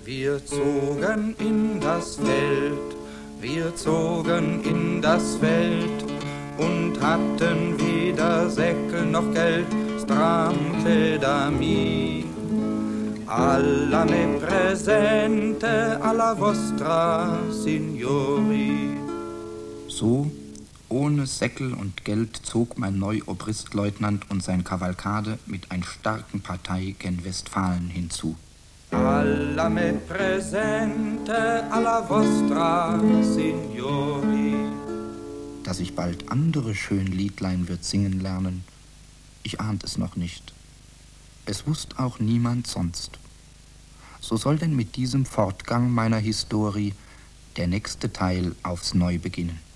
Wir zogen in das Feld, wir zogen in das Feld und hatten weder Säckel noch Geld, strampe da mi. Alla me presente alla vostra signori. So, ohne Säckel und Geld, zog mein Neuobristleutnant und sein Kavalkade mit einer starken Partei gen Westfalen hinzu. Alla me presente alla vostra signori. Dass ich bald andere schön Liedlein wird singen lernen, ich ahnt es noch nicht. Es wusst auch niemand sonst. So soll denn mit diesem Fortgang meiner Historie der nächste Teil aufs Neu beginnen.